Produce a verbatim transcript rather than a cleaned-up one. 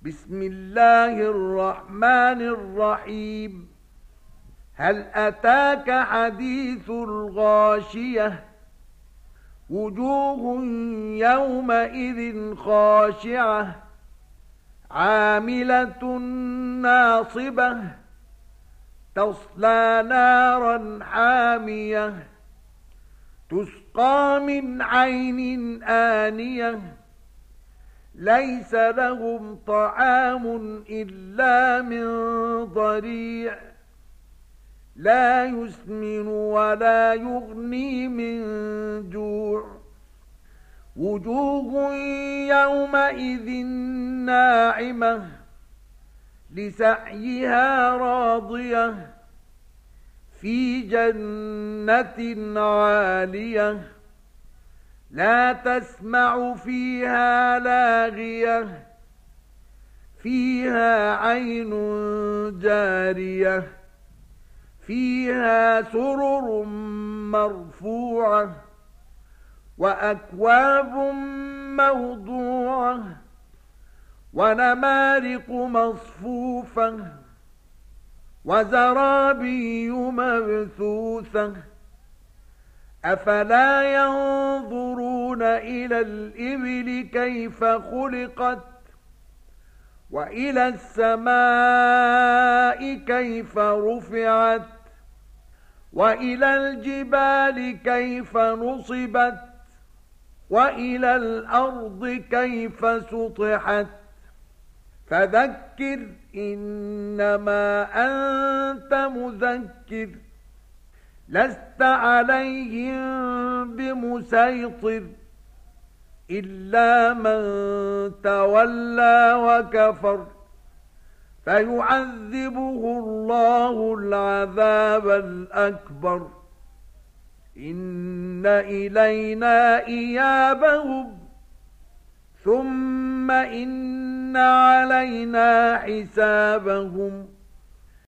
بسم الله الرحمن الرحيم هل أتاك حديث الغاشية وجوه يومئذ خاشعة عاملة ناصبة تصلى نارا حامية تسقى من عين آنية ليس لهم طعام إلا من ضريع لا يسمن ولا يغني من جوع وجوه يومئذ ناعمة لسعيها راضية في جنة عالية لا تسمع فيها لاغية فيها عين جارية فيها سرر مرفوعة وأكواب موضوعة ونمارق مصفوفة وزرابي مبثوثة أفلا ينظرون إلى الإبل كيف خلقت وإلى السماء كيف رفعت وإلى الجبال كيف نصبت وإلى الأرض كيف سطحت فذكر إنما أنت مذكر لست عليهم بمسيطر إلا من تولى وكفر فيعذبه الله العذاب الأكبر إن إلينا إيابهم ثم إن علينا حسابهم